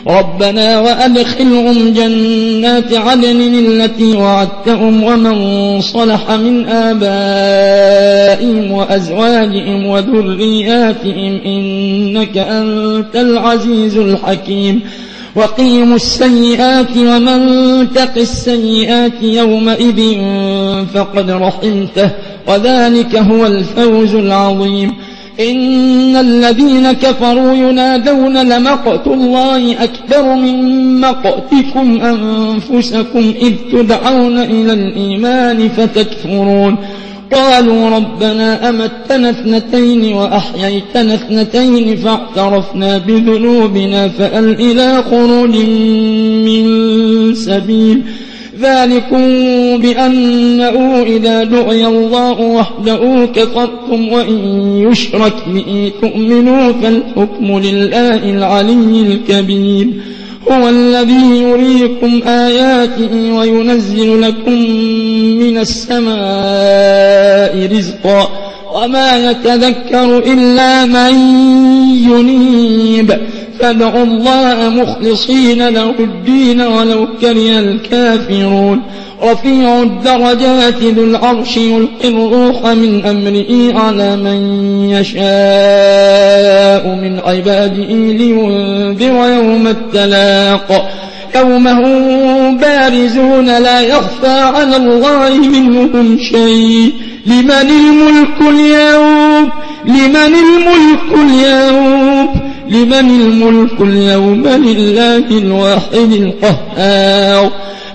ربنا وأدخلهم جنات عدن التي وعدتهم ومن صلح من آبائهم وأزواجهم وذرياتهم إنك أنت العزيز الحكيم وقيموا السيئات ومن تق السيئات يومئذ فقد رحمته وذلك هو الفوز العظيم إن الذين كفروا ينادون لمقت الله أكبر من مقتكم أنفسكم إذ تدعون إلى الإيمان فتكفرون قالوا ربنا أمتنا 2 وأحييتنا 2 فاعترفنا بذنوبنا فهل إلى خروج من سبيل ذلكم بأنه إذا دعي الله وحده كفرتم وإن يشرك به تؤمنوا فالحكم لله العلي الكبير هو الذي يريكم آياته وينزل لكم من السماء رزقا وما يتذكر إلا من ينيب فادعوا الله مخلصين له الدين ولو كره الكافرون رفيع الدرجات ذو العرش يلقي الروح من أمره على من يشاء من عباده لينذر يوم التلاق يوم هم بارزون لا يخفى على الله منهم شيء لمن الملك اليوم لله الواحد القهار